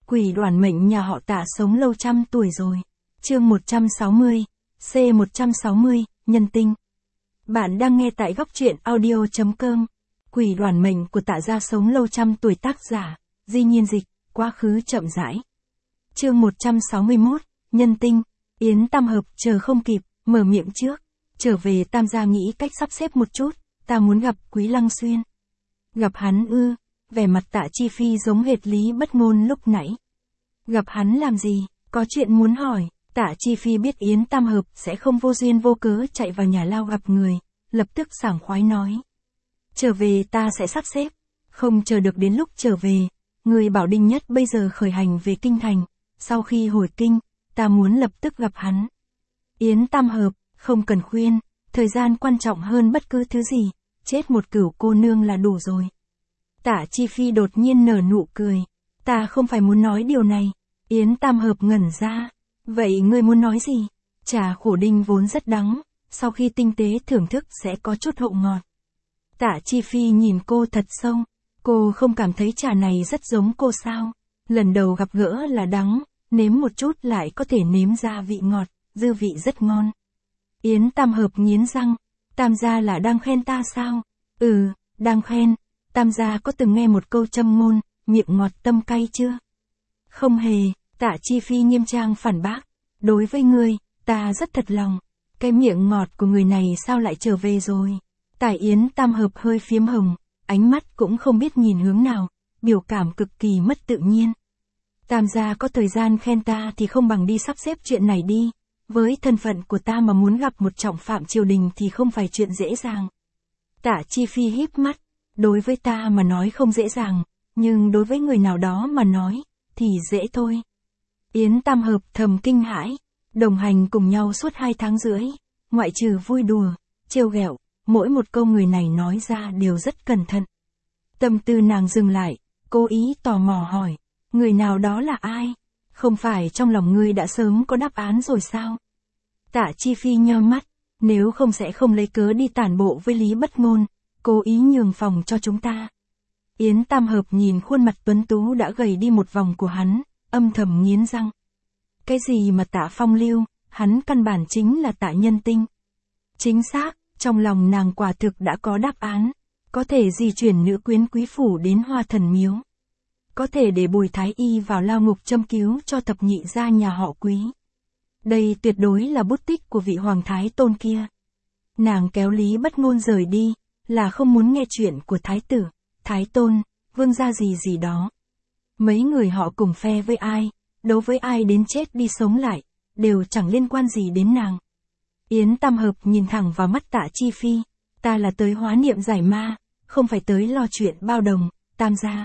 Quỷ đoản mệnh nhà họ Tạ sống lâu trăm tuổi rồi. Chương 160, C160, nhân tinh. Bạn đang nghe tại góc truyện audio.com. Quỷ đoản mệnh của Tạ gia sống lâu trăm tuổi, tác giả Di Nhiên Dịch, quá khứ chậm rãi. Chương 161, nhân tinh. Yến Tam Hợp chờ không kịp, mở miệng trước. Trở về Tam gia nghĩ cách sắp xếp một chút, ta muốn gặp Quý Lăng Xuyên. Gặp hắn ư? Vẻ mặt Tạ Chi Phi giống hệt Lý Bất Ngôn lúc nãy. Gặp hắn làm gì? Có chuyện muốn hỏi. Tạ Chi Phi biết Yến Tam Hợp sẽ không vô duyên vô cớ chạy vào nhà lao gặp người, lập tức sảng khoái nói. Trở về ta sẽ sắp xếp. Không chờ được đến lúc trở về, người bảo Đinh Nhất bây giờ khởi hành về kinh thành. Sau khi hồi kinh, ta muốn lập tức gặp hắn. Yến Tam Hợp, không cần khuyên, thời gian quan trọng hơn bất cứ thứ gì, chết một cửu cô nương là đủ rồi. Tạ Chi Phi đột nhiên nở nụ cười. Ta không phải muốn nói điều này. Yến Tam Hợp ngẩn ra. Vậy ngươi muốn nói gì? Trà khổ đinh vốn rất đắng, sau khi tinh tế thưởng thức sẽ có chút hậu ngọt. Tạ Chi Phi nhìn cô thật sâu. Cô không cảm thấy trà này rất giống cô sao? Lần đầu gặp gỡ là đắng, nếm một chút lại có thể nếm ra vị ngọt, dư vị rất ngon. Yến Tam Hợp nghiến răng. Tam gia là đang khen ta sao? Ừ, đang khen. Tam gia có từng nghe một câu châm ngôn, miệng ngọt tâm cay chưa? Không hề. Tạ Chi Phi nghiêm trang phản bác. Đối với ngươi, ta rất thật lòng. Cái miệng ngọt của người này sao lại trở về rồi? Tạ Yến Tam Hợp hơi phiếm hồng, ánh mắt cũng không biết nhìn hướng nào, biểu cảm cực kỳ mất tự nhiên. Tam gia có thời gian khen ta thì không bằng đi sắp xếp chuyện này đi. Với thân phận của ta mà muốn gặp một trọng phạm triều đình thì không phải chuyện dễ dàng. Tạ Chi Phi híp mắt. Đối với ta mà nói không dễ dàng, nhưng đối với người nào đó mà nói, thì dễ thôi. Yến Tam Hợp thầm kinh hãi, đồng hành cùng nhau suốt 2 tháng rưỡi, ngoại trừ vui đùa, trêu ghẹo, mỗi một câu người này nói ra đều rất cẩn thận. Tâm tư nàng dừng lại, cố ý tò mò hỏi, người nào đó là ai? Không phải trong lòng ngươi đã sớm có đáp án rồi sao? Tạ Chi Phi nheo mắt, nếu không sẽ không lấy cớ đi tản bộ với Lý Bất Ngôn, cố ý nhường phòng cho chúng ta. Yến Tam Hợp nhìn khuôn mặt tuấn tú đã gầy đi một vòng của hắn, âm thầm nghiến răng. Cái gì mà Tạ Phong Lưu, hắn căn bản chính là Tạ Nhân Tinh. Chính xác, trong lòng nàng quả thực đã có đáp án, có thể di chuyển nữ quyến quý phủ đến Hoa Thần Miếu. Có thể để Bùi Thái Y vào lao ngục châm cứu cho thập nhị gia nhà họ Quý. Đây tuyệt đối là bút tích của vị Hoàng Thái Tôn kia. Nàng kéo Lý Bất Ngôn rời đi, là không muốn nghe chuyện của Thái Tử, Thái Tôn, Vương gia gì đó. Mấy người họ cùng phe với ai, đấu với ai đến chết đi sống lại, đều chẳng liên quan gì đến nàng. Yến Tam Hợp nhìn thẳng vào mắt Tạ Chi Phi. Ta là tới hóa niệm giải ma, không phải tới lo chuyện bao đồng, Tam gia.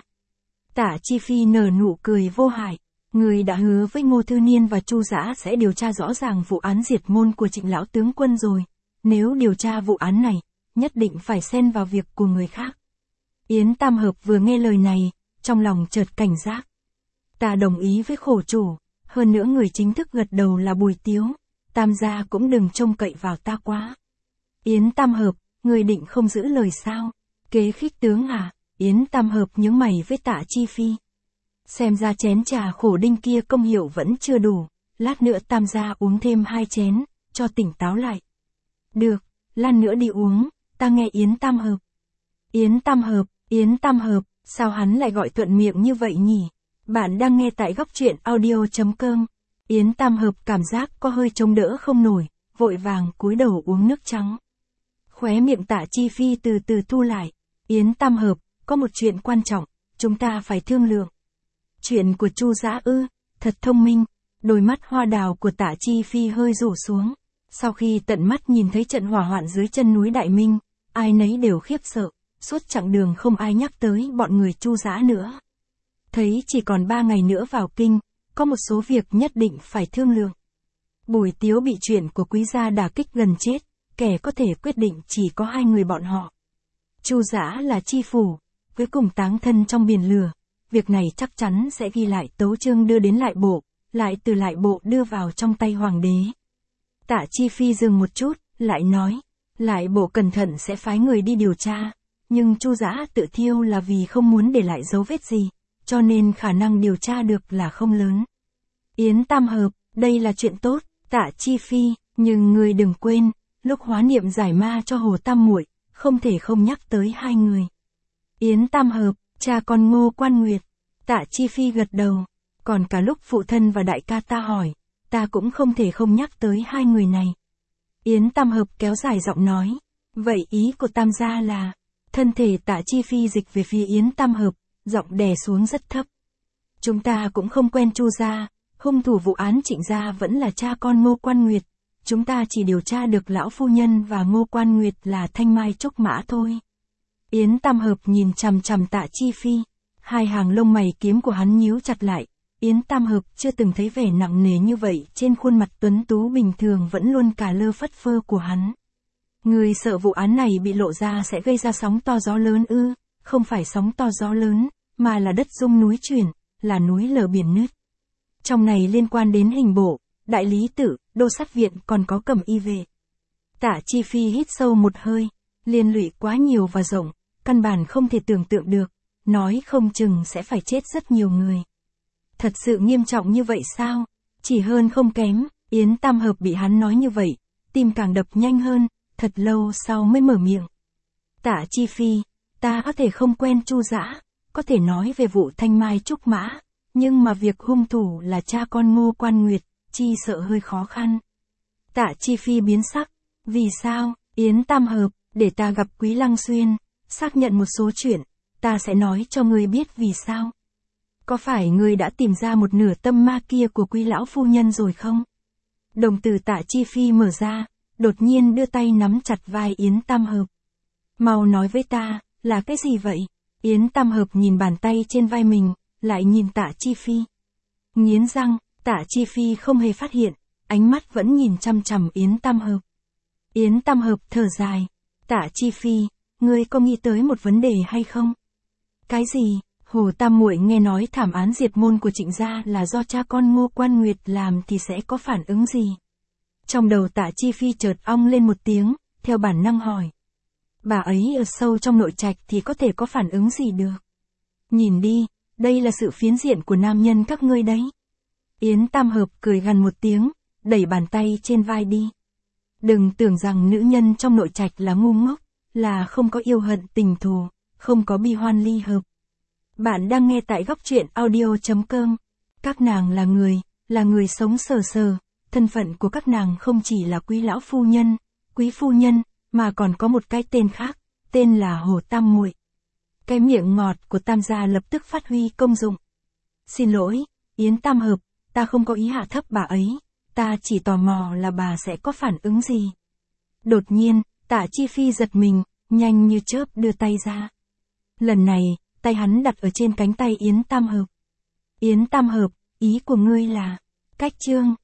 Tạ Chi Phi nở nụ cười vô hại. Người đã hứa với Ngô Thư Niên và Chu Dã sẽ điều tra rõ ràng vụ án diệt môn của Trịnh lão tướng quân rồi. Nếu điều tra vụ án này, nhất định phải xen vào việc của người khác. Yến Tam Hợp vừa nghe lời này, trong lòng chợt cảnh giác. Ta đồng ý với khổ chủ, hơn nữa người chính thức gật đầu là Bùi Tiếu, Tam gia cũng đừng trông cậy vào ta quá. Yến Tam Hợp, người định không giữ lời sao? Kế khích tướng à? Yến Tam Hợp nhướng mày với Tạ Chi Phi. Xem ra chén trà khổ đinh kia công hiệu vẫn chưa đủ, lát nữa Tam gia uống thêm 2 chén, cho tỉnh táo lại. Được, lát nữa đi uống, ta nghe Yến Tam Hợp. Yến Tam Hợp, sao hắn lại gọi thuận miệng như vậy nhỉ? Bạn đang nghe tại góc truyện audio.com. Yến Tam Hợp cảm giác có hơi chống đỡ không nổi, vội vàng cúi đầu uống nước trắng. Khóe miệng Tạ Chi Phi từ từ thu lại. Yến Tam Hợp, có một chuyện quan trọng, chúng ta phải thương lượng. Chuyện của Chu Dã ư? Thật thông minh. Đôi mắt hoa đào của Tạ Chi Phi hơi rủ xuống. Sau khi tận mắt nhìn thấy trận hỏa hoạn dưới chân núi Đại Minh, ai nấy đều khiếp sợ, suốt chặng đường không ai nhắc tới bọn người Chu Dã nữa. Thấy chỉ còn 3 ngày nữa vào kinh, có một số việc nhất định phải thương lượng. Bùi Tiếu bị chuyện của Quý gia đả kích gần chết, kẻ có thể quyết định chỉ có 2 người bọn họ. Chu Dã là chi phủ, với cùng táng thân trong biển lửa, việc này chắc chắn sẽ ghi lại tấu chương đưa đến lại bộ, lại từ lại bộ đưa vào trong tay hoàng đế. Tạ Chi Phi dừng một chút, lại nói, lại bộ cẩn thận sẽ phái người đi điều tra, nhưng Chu Dã tự thiêu là vì không muốn để lại dấu vết gì, cho nên khả năng điều tra được là không lớn. Yến Tam Hợp, đây là chuyện tốt, Tạ Chi Phi, nhưng ngươi đừng quên, lúc hóa niệm giải ma cho Hồ Tam muội, không thể không nhắc tới hai người. Yến Tam Hợp, cha con Ngô Quan Nguyệt. Tạ Chi Phi gật đầu, còn cả lúc phụ thân và đại ca ta hỏi, ta cũng không thể không nhắc tới hai người này. Yến Tam Hợp kéo dài giọng nói, vậy ý của Tam gia là, thân thể Tạ Chi Phi dịch về phía Yến Tam Hợp, giọng đè xuống rất thấp. Chúng ta cũng không quen Chu gia, hung thủ vụ án Trịnh gia vẫn là cha con Ngô Quan Nguyệt, chúng ta chỉ điều tra được lão phu nhân và Ngô Quan Nguyệt là thanh mai trúc mã thôi. Yến Tam Hợp nhìn chằm chằm Tạ Chi Phi, hai hàng lông mày kiếm của hắn nhíu chặt lại. Yến Tam Hợp chưa từng thấy vẻ nặng nề như vậy trên khuôn mặt tuấn tú bình thường vẫn luôn cả lơ phất phơ của hắn. Người sợ vụ án này bị lộ ra sẽ gây ra sóng to gió lớn ư? Không phải sóng to gió lớn, mà là đất rung núi chuyển, là núi lở biển nứt. Trong này liên quan đến hình bộ, đại lý tự, đô sát viện còn có Cẩm Y vệ. Tạ Chi Phi hít sâu một hơi, liên lụy quá nhiều và rộng, căn bản không thể tưởng tượng được, nói không chừng sẽ phải chết rất nhiều người. Thật sự nghiêm trọng như vậy sao? Chỉ hơn không kém, Yến Tam Hợp bị hắn nói như vậy, tim càng đập nhanh hơn, thật lâu sau mới mở miệng. Tạ Chi Phi, ta có thể không quen Chu Dã, có thể nói về vụ thanh mai trúc mã, nhưng mà việc hung thủ là cha con Ngô Quan Nguyệt, chi sợ hơi khó khăn. Tạ Chi Phi biến sắc, vì sao? Yến Tam Hợp, để ta gặp Quý Lăng Xuyên, xác nhận một số chuyện, ta sẽ nói cho ngươi biết vì sao. Có phải ngươi đã tìm ra một nửa tâm ma kia của Quý lão phu nhân rồi không? Đồng tử Tạ Chi Phi mở ra, đột nhiên đưa tay nắm chặt vai Yến Tam Hợp. Mau nói với ta, là cái gì vậy? Yến Tam Hợp nhìn bàn tay trên vai mình, lại nhìn Tạ Chi Phi. Nghiến răng, Tạ Chi Phi không hề phát hiện, ánh mắt vẫn nhìn chằm chằm Yến Tam Hợp. Yến Tam Hợp thở dài, Tạ Chi Phi, ngươi có nghĩ tới một vấn đề hay không? Cái gì? Hồ Tam muội nghe nói thảm án diệt môn của Trịnh gia là do cha con Ngô Quan Nguyệt làm thì sẽ có phản ứng gì? Trong đầu Tạ Chi Phi chợt ong lên một tiếng, theo bản năng hỏi. Bà ấy ở sâu trong nội trạch thì có thể có phản ứng gì được? Nhìn đi, đây là sự phiến diện của nam nhân các ngươi đấy. Yến Tam Hợp cười gằn một tiếng, đẩy bàn tay trên vai đi. Đừng tưởng rằng nữ nhân trong nội trạch là ngu ngốc, là không có yêu hận tình thù, không có bi hoan ly hợp. Bạn đang nghe tại góc truyện audio.com. Các nàng là người sống sờ sờ, thân phận của các nàng không chỉ là quý lão phu nhân, quý phu nhân, mà còn có một cái tên khác, tên là Hồ Tam muội. Cái miệng ngọt của Tam gia lập tức phát huy công dụng. Xin lỗi, Yến Tam Hợp, ta không có ý hạ thấp bà ấy, ta chỉ tò mò là bà sẽ có phản ứng gì. Đột nhiên, Tạ Chi Phi giật mình, nhanh như chớp đưa tay ra. Lần này, tay hắn đặt ở trên cánh tay Yến Tam Hợp. Yến Tam Hợp, ý của ngươi là, cách chương.